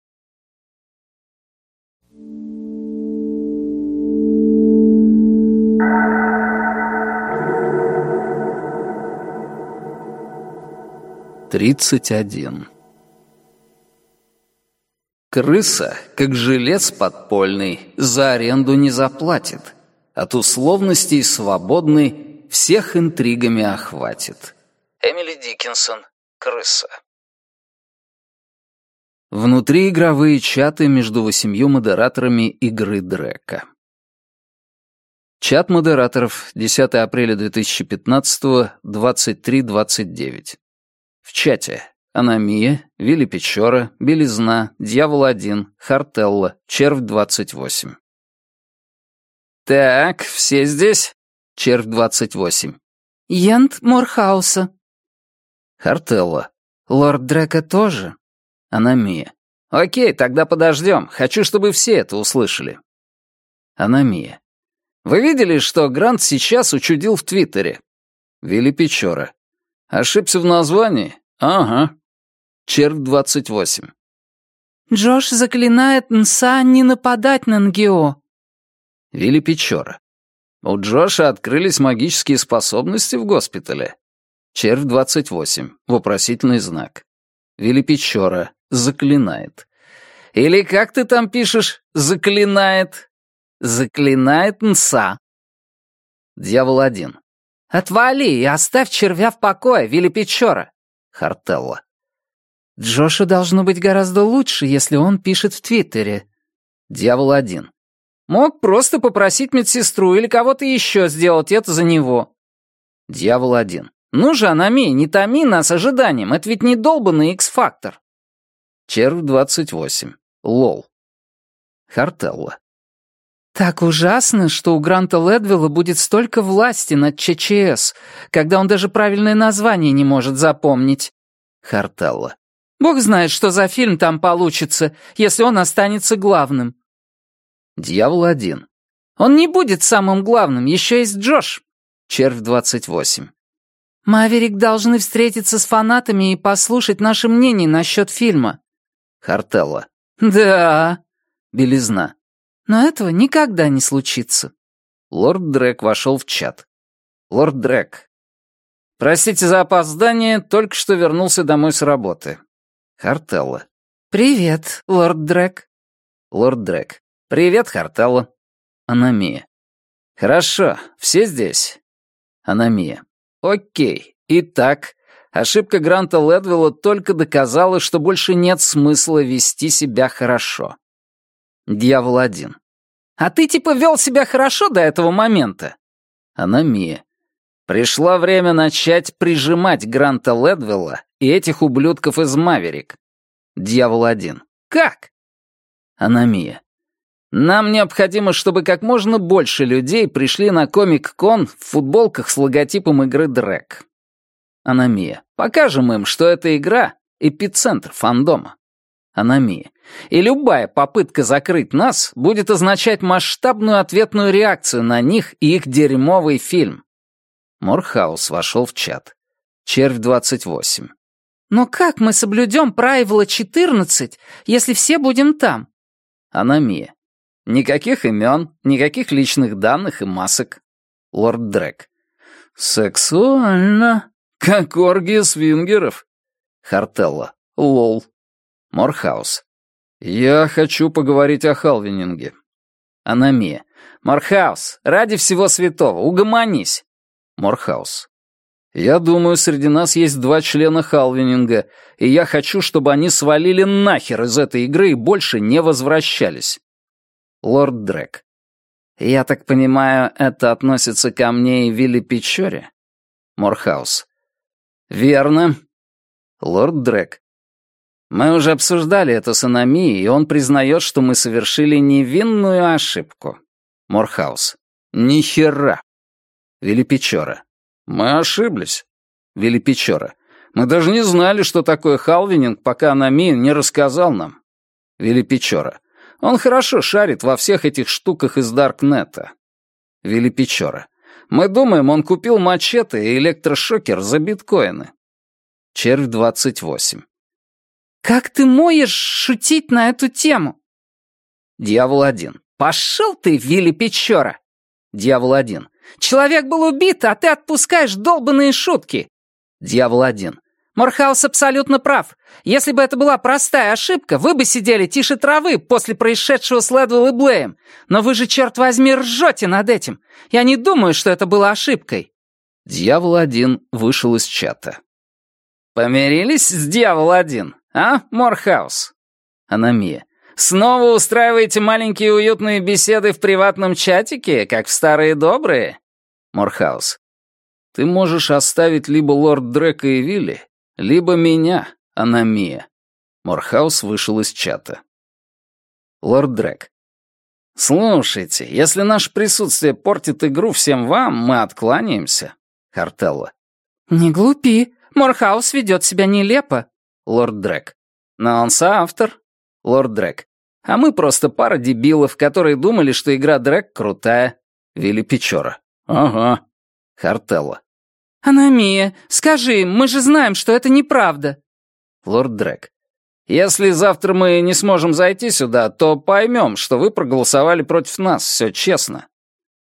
Тридцать один. Крыса, как жилец подпольный, за аренду не заплатит. От условностей свободный всех интригами охватит. Эмили Диккенсон. Крыса. Внутриигровые чаты между 8 модераторами игры Дрека. Чат модераторов, 10 апреля 2015, 23:29. В чате Аномия, Вилли Печора, Белизна, Дьявол-1, Хартелла, Червь-28. «Так, все здесь?» Червь-28. «Йент Морхауса». Хартелла. «Лорд Дрека тоже?» Аномия. «Окей, тогда подождем. Хочу, чтобы все это услышали». Аномия. «Вы видели, что Грант сейчас учудил в Твиттере?» Вилли Печора. «Ошибся в названии? Ага». Червь-28. «Джош заклинает Нса не нападать на Нгио». Вилли Печора. У Джоша открылись магические способности в госпитале. Червь 28. Вопросительный знак. Вилли Печора. Заклинает. Или как ты там пишешь? Заклинает. Заклинает Нса. Дьявол 1. Отвали и оставь червя в покое, Вилли Печора. Хартелла. Джошу должно быть гораздо лучше, если он пишет в Твиттере. Дьявол 1. Мог просто попросить медсестру или кого-то еще сделать это за него. Дьявол 1. Ну же, Анами, не томи нас ожиданием, это ведь не долбанный X-фактор. Червь 28. Лол. Хартелла. Так ужасно, что у Гранта Ледвелла будет столько власти над ЧЧС, когда он даже правильное название не может запомнить. Хартелла. Бог знает, что за фильм там получится, если он останется главным. Дьявол 1. Он не будет самым главным, еще есть Джош. Червь 28. Маверик должны встретиться с фанатами и послушать наше мнение насчет фильма. Хартелла. Да. Белизна. Но этого никогда не случится. Лорд Дрэк вошел в чат. Лорд Дрэк. Простите за опоздание, только что вернулся домой с работы. Хартелла. Привет, лорд Дрэк. Лорд Дрэк. Привет, Хартелла. Аномия. Хорошо, все здесь? Аномия. Окей. Итак, ошибка Гранта Ледвелла только доказала, что больше нет смысла вести себя хорошо. Дьявол 1. А ты типа вел себя хорошо до этого момента? Аномия. Пришло время начать прижимать Гранта Ледвелла и этих ублюдков из Маверик. Дьявол 1. Как? Аномия. Нам необходимо, чтобы как можно больше людей пришли на Комик-кон в футболках с логотипом игры Дрэк. Аномия. Покажем им, что эта игра — эпицентр фандома. Аномия. И любая попытка закрыть нас будет означать масштабную ответную реакцию на них и их дерьмовый фильм. Морхаус вошел в чат. Червь 28. Но как мы соблюдем правило 14, если все будем там? Аномия. Никаких имен, никаких личных данных и масок. Лорд Дрэк. Сексуально. Как оргия свингеров. Хартелла. Лол. Морхаус. Я хочу поговорить о халвининге. Аномия. Морхаус, ради всего святого, угомонись. Морхаус. Я думаю, среди нас есть 2 члена халвининга, и я хочу, чтобы они свалили нахер из этой игры и больше не возвращались. Лорд Дрэк. Я так понимаю, это относится ко мне и Вилли Печоре? Морхаус. Верно. Лорд Дрэк. Мы уже обсуждали это с Аномией, и он признает, что мы совершили невинную ошибку. Морхаус. Ни хера. Вилли Печора. Мы ошиблись. Вилли Печора. Мы даже не знали, что такое халвининг, пока Аномия не рассказал нам. Вилли Печора. Он хорошо шарит во всех этих штуках из Даркнета. Вилли Печора. Мы думаем, он купил мачете и электрошокер за биткоины. Червь 28. Как ты можешь шутить на эту тему? Дьявол 1. Пошел ты, Вилли Печора. Дьявол 1. Человек был убит, а ты отпускаешь долбаные шутки. Дьявол 1. Морхаус абсолютно прав. Если бы это была простая ошибка, вы бы сидели тише травы после происшедшего с Ледвелл и Блеем. Но вы же, черт возьми, ржете над этим. Я не думаю, что это было ошибкой. Дьявол 1 вышел из чата. Помирились с Дьявол 1, а, Морхаус? Аномия. Снова устраиваете маленькие уютные беседы в приватном чатике, как в старые добрые? Морхаус. Ты можешь оставить либо лорд Дрэка и Вилли, либо меня, Аномия. Морхаус вышел из чата. Лорд Дрэк. Слушайте, если наше присутствие портит игру всем вам, мы откланяемся. Хартелла. Не глупи. Морхаус ведет себя нелепо. Лорд Дрэк. Но он соавтор. Лорд Дрэк. А мы просто пара дебилов, которые думали, что игра Дрэк крутая. Вилли Печора. Ага. Хартелла. Аномия, скажи им, мы же знаем, что это неправда. Лорд Дрэк. Если завтра мы не сможем зайти сюда, то поймем, что вы проголосовали против нас, все честно.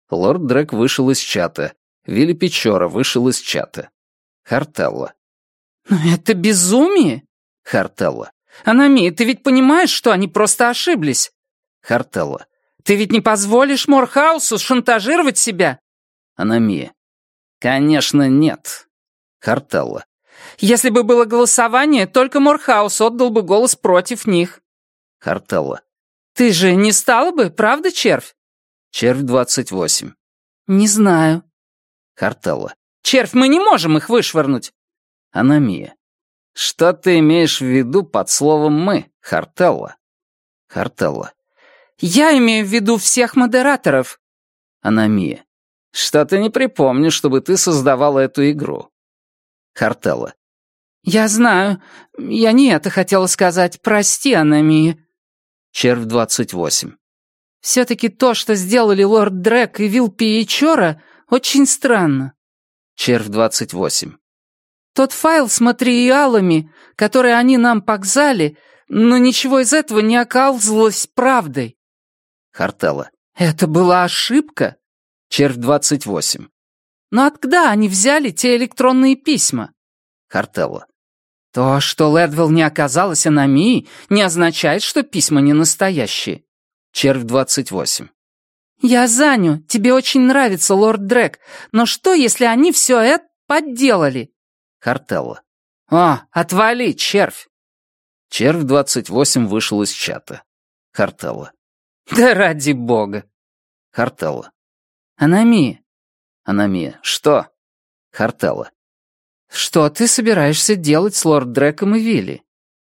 Лорд Дрэк вышел из чата. Вилли Печора вышел из чата. Хартелло. «Но это безумие!» Хартелло. «Анами, ты ведь понимаешь, что они просто ошиблись?» Хартелло. «Ты ведь не позволишь Морхаусу шантажировать себя?» Анами. Конечно, нет. Хартелло. «Если бы было голосование, только Морхаус отдал бы голос против них». Хартелло. «Ты же не стала бы, правда, Червь?» Червь 28. «Не знаю». Хартелло. «Червь, мы не можем их вышвырнуть». Анами. Что ты имеешь в виду под словом «мы», Хартелло? Хартелло. «Я имею в виду всех модераторов». Анами. Что-то не припомню, чтобы ты создавала эту игру. Хартелло. «Я знаю. Я не это хотела сказать. Прости, Анами». Червь 28. «Все-таки то, что сделали лорд Дрэк и Вилл Пиечора, очень странно». Червь 28. Тот файл с материалами, которые они нам показали, но ничего из этого не оказалось правдой». Хартелло. «Это была ошибка?» Червь 28. «Но откуда они взяли те электронные письма?» Хартелло. «То, что Лэдвелл не оказалась Аномией, не означает, что письма не настоящие». Червь 28. «Я Заню, тебе очень нравится лорд Дрэк, но что, если они все это подделали?» Хартелло. «О, отвали, Червь!» Червь 28 вышел из чата. Хартелло. «Да ради бога!» Хартелло. «Анами, Анами. Что? Хартелло. что ты собираешься делать с лорд Дрэком и Вилли?»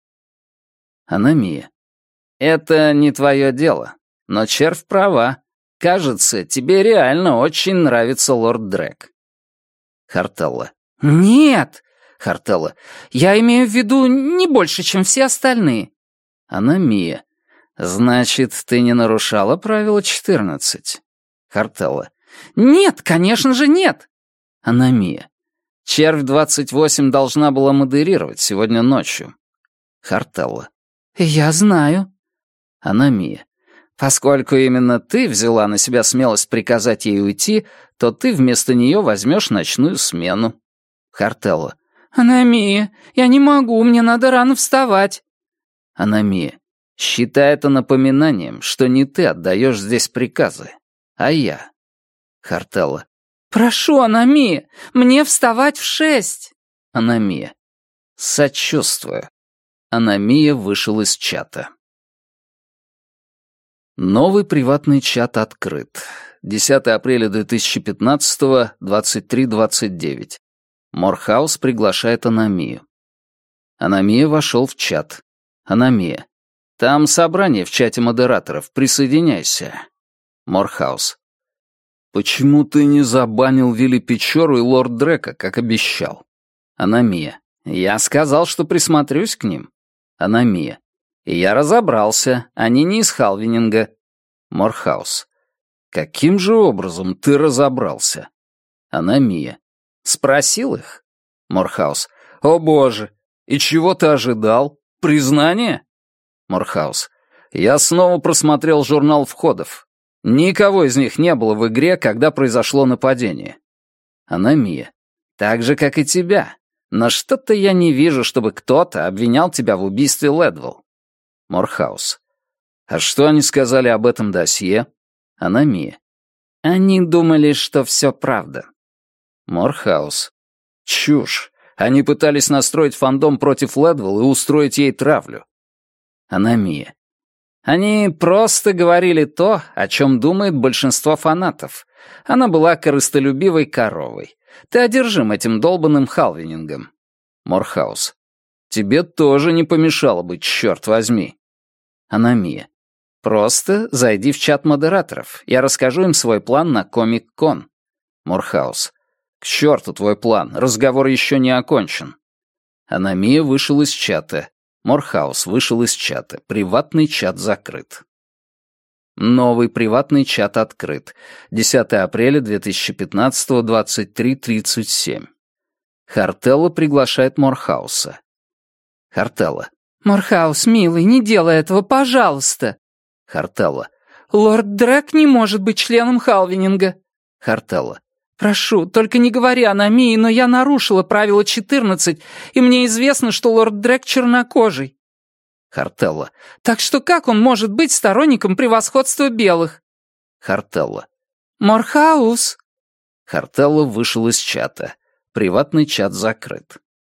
Анами. Это не твое дело, но червь права. Кажется, тебе реально очень нравится лорд Дрэк. Хартелло. «Нет!» Хартелло. «Я имею в виду не больше, чем все остальные». Анами. Значит, ты не нарушала правило 14? Хартелло. «Нет, конечно же нет!» Анами. Червь 28 должна была модерировать сегодня ночью. Хартелло. «Я знаю». Анами. Поскольку именно ты взяла на себя смелость приказать ей уйти, то ты вместо нее возьмешь ночную смену. Хартелло. «Анами, я не могу, мне надо рано вставать». Анами. Считай это напоминанием, что не ты отдаешь здесь приказы, а я. Хартелло. «Прошу, Анами, мне вставать в 6». Анами. Сочувствую. Анамия вышел из чата. Новый приватный чат открыт. 10 апреля 2015, 23:29. Морхаус приглашает Анамию. Анамия вошел в чат. Анамия. Там собрание в чате модераторов. Присоединяйся. Морхаус. Почему ты не забанил Вилли Печору и лорд Дрэка, как обещал? Анамия. Я сказал, что присмотрюсь к ним. Анамия. И я разобрался, они не из Халвининга. Морхаус. Каким же образом ты разобрался? Анамия. Спросил их? Морхаус. О боже, и чего ты ожидал? Признание? Морхаус. Я снова просмотрел журнал входов. Никого из них не было в игре, когда произошло нападение. Анамия. Так же, как и тебя. Но что-то я не вижу, чтобы кто-то обвинял тебя в убийстве Лэдвелл. Морхаус. А что они сказали об этом досье? Анамия. Они думали, что все правда. Морхаус. Чушь. Они пытались настроить фандом против Лэдвелл и устроить ей травлю. Анамия. Они просто говорили то, о чем думает большинство фанатов. Она была корыстолюбивой коровой. Ты одержим этим долбанным Халвинингом. Морхаус. Тебе тоже не помешало бы, черт возьми. Анамия. Просто зайди в чат модераторов. Я расскажу им свой план на Комик-кон. Морхаус. К черту твой план, разговор еще не окончен. Анамия вышел из чата. Морхаус вышел из чата. Приватный чат закрыт. Новый приватный чат открыт. 10 апреля 2015, 23:37. Хартелло приглашает Морхауса. Хартелло. «Морхаус, милый, не делай этого, пожалуйста». Хартелло. «Лорд Дрэк не может быть членом Халвининга». Хартелло. «Прошу, только не говори аномии, но я нарушила правило 14, и мне известно, что лорд Дрек чернокожий». Хартелло. «Так что как он может быть сторонником превосходства белых?» Хартелло. «Морхаус». Хартелло вышел из чата. Приватный чат закрыт.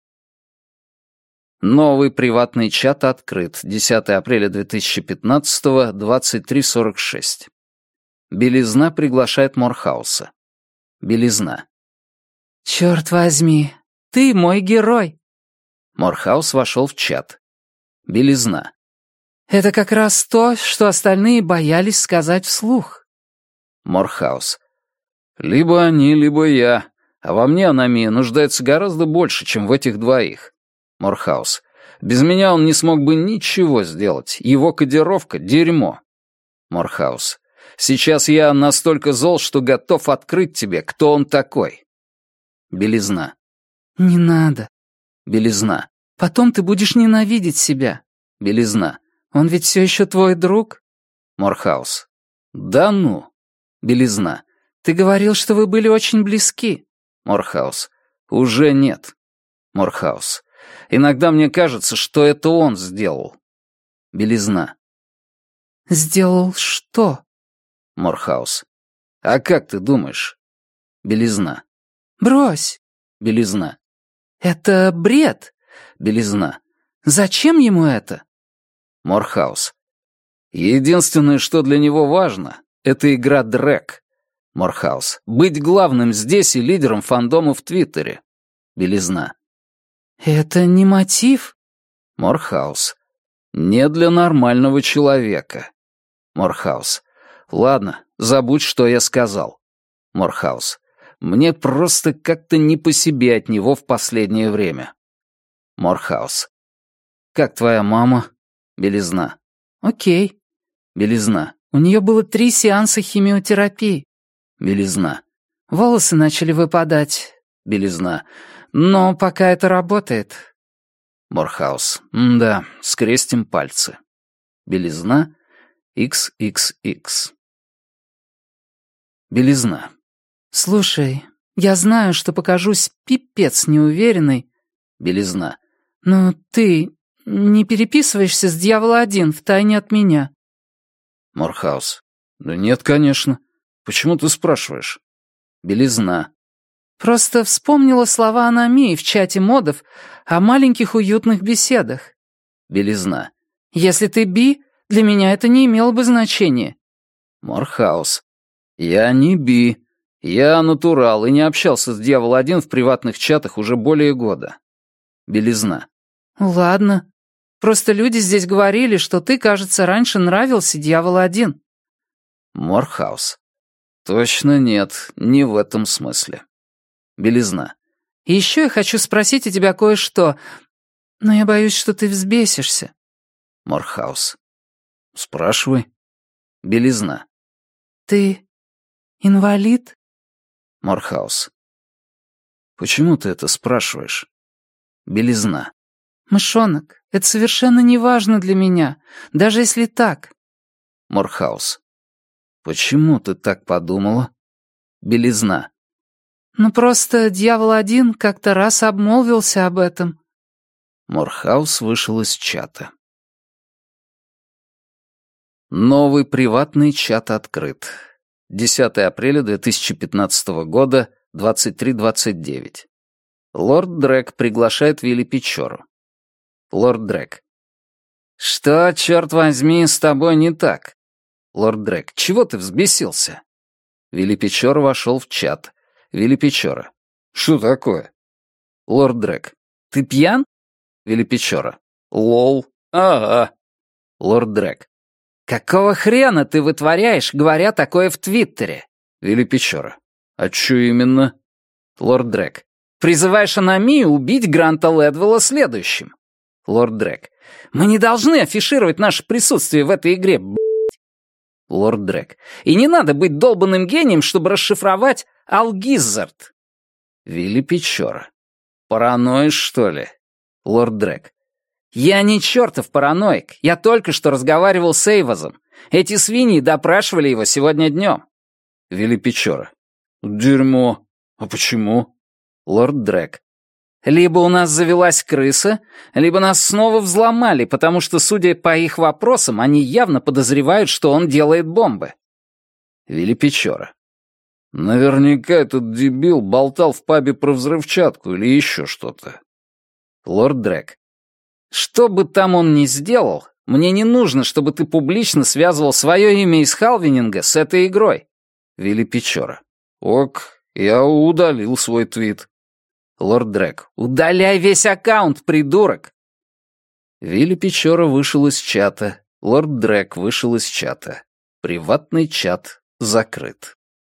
Новый приватный чат открыт. 10 апреля 2015, 23:46. Белизна приглашает Морхауса. Белизна. «Черт возьми, ты мой герой». Морхаус вошел в чат. Белизна. «Это как раз то, что остальные боялись сказать вслух». Морхаус. Либо они, либо я. А во мне аномия нуждается гораздо больше, чем в этих двоих. Морхаус. Без меня он не смог бы ничего сделать. Его кодировка — дерьмо. Морхаус. Сейчас я настолько зол, что готов открыть тебе, кто он такой. Белизна. «Не надо». Белизна. «Потом ты будешь ненавидеть себя». Белизна. «Он ведь все еще твой друг?» Морхаус. Да ну. Белизна. «Ты говорил, что вы были очень близки». Морхаус. Уже нет. Морхаус. Иногда мне кажется, что это он сделал. Белизна. «Сделал что?» Морхаус. А как ты думаешь? Белизна. «Брось. Белизна. Это бред. Белизна. Зачем ему это?» Морхаус. Единственное, что для него важно, это игра Дрек. Морхаус. Быть главным здесь и лидером фандома в Твиттере. Белизна. «Это не мотив?» Морхаус. Не для нормального человека. Морхаус. Ладно, забудь, что я сказал. Морхаус. Мне просто как-то не по себе от него в последнее время. Морхаус. Как твоя мама? Белизна. «Окей. Белизна. У нее было 3 сеанса химиотерапии. Белизна. Волосы начали выпадать. Белизна. Но пока это работает». Морхаус. Да, скрестим пальцы. Белизна. XXX. Белизна. «Слушай, я знаю, что покажусь пипец неуверенной». Белизна. «Но ты не переписываешься с Дьявола-1 втайне от меня?» Морхаус. Да нет, конечно. Почему ты спрашиваешь? Белизна. «Просто вспомнила слова аномии в чате модов о маленьких уютных беседах. Белизна. Если ты би, для меня это не имело бы значения». Морхаус. Я не би. Я натурал и не общался с Дьявол-1 в приватных чатах уже более года. Белизна. «Ладно. Просто люди здесь говорили, что ты, кажется, раньше нравился Дьявол-1». Морхаус. Точно нет, не в этом смысле. Белизна. «И еще я хочу спросить у тебя кое-что, но я боюсь, что ты взбесишься». Морхаус. Спрашивай. Белизна. «Ты инвалид?» Морхаус. Почему ты это спрашиваешь? Белизна. «Мышонок, это совершенно не важно для меня, даже если так». Морхаус. Почему ты так подумала? Белизна. «Ну просто Дьявол-1 как-то раз обмолвился об этом». Морхаус вышел из чата. Новый приватный чат открыт. 10 апреля 2015 года, 23:29. Лорд Дрек приглашает Вилли Печору. Лорд Дрек. «Что, черт возьми, с тобой не так?» Лорд Дрек. «Чего ты взбесился?» Вилли Печора вошел в чат. Вилли Печора. «Что такое?» Лорд Дрек. «Ты пьян?» Вилли Печора. «Лол. Ага». Лорд Дрек. «Какого хрена ты вытворяешь, говоря такое в Твиттере?» Вилли Печора. «А чё именно?» Лорд Дрек. «Призываешь аномию убить Гранта Ледвелла следующим». Лорд Дрек. «Мы не должны афишировать наше присутствие в этой игре, б***ь». Лорд Дрек. «И не надо быть долбанным гением, чтобы расшифровать Алгизард». Вилли Печора. «Параноишь, что ли?» Лорд Дрек. «Я не чертов параноик. Я только что разговаривал с Эйвазом. Эти свиньи допрашивали его сегодня днем». Вилли Печора. Дерьмо. А почему? Лорд Дрэк. Либо у нас завелась крыса, либо нас снова взломали, потому что, судя по их вопросам, они явно подозревают, что он делает бомбы. Вилли Печора. Наверняка этот дебил болтал в пабе про взрывчатку или еще что-то. Лорд Дрэк. Что бы там он ни сделал, мне не нужно, чтобы ты публично связывал свое имя из Халвининга с этой игрой. Вилли Печора. Ок, я удалил свой твит. Лорд Дрэк. Удаляй весь аккаунт, придурок. Вилли Печора вышел из чата. Лорд Дрэк вышел из чата. Приватный чат закрыт.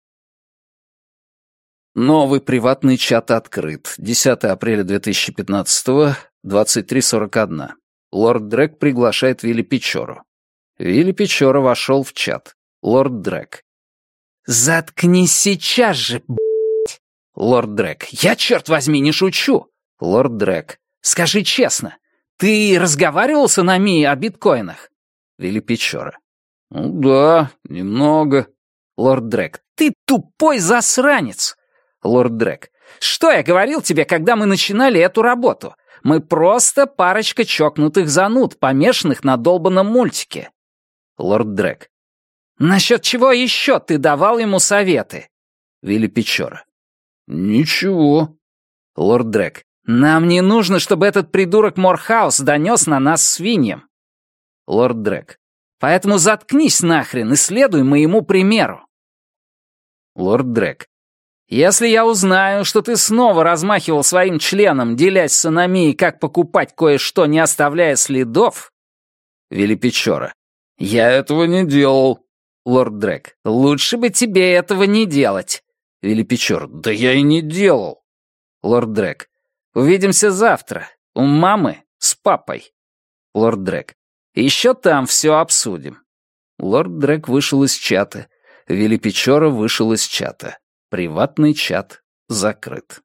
Новый приватный чат открыт. 10 апреля 2015, 23:41. Лорд Дрэк приглашает Вилли Печору. Вилли Печора вошел в чат. Лорд Дрэк. «Заткнись сейчас же, блядь!» Лорд Дрэк. «Я, черт возьми, не шучу!» Лорд Дрэк. «Скажи честно, ты разговаривал с Анами о биткоинах?» Вилли Печора. «Ну да, немного». Лорд Дрэк. «Ты тупой засранец!» Лорд Дрэк. «Что я говорил тебе, когда мы начинали эту работу? Мы просто парочка чокнутых зануд, помешанных на долбанном мультике». Лорд Дрэк. «Насчет чего еще ты давал ему советы?» Вилли Печора. «Ничего». Лорд Дрэк. «Нам не нужно, чтобы этот придурок Морхаус донес на нас свиньям». Лорд Дрэк. «Поэтому заткнись нахрен и следуй моему примеру». Лорд Дрэк. «Если я узнаю, что ты снова размахивал своим членом, делясь с Анамией, как покупать кое-что, не оставляя следов...» Вилли Печора. «Я этого не делал». Лорд Дрэк. «Лучше бы тебе этого не делать». Вилли Печора. «Да я и не делал». Лорд Дрэк. «Увидимся завтра. У мамы с папой». Лорд Дрэк. «Еще там все обсудим». Лорд Дрэк вышел из чата. Вилли Печора вышел из чата. Приватный чат закрыт.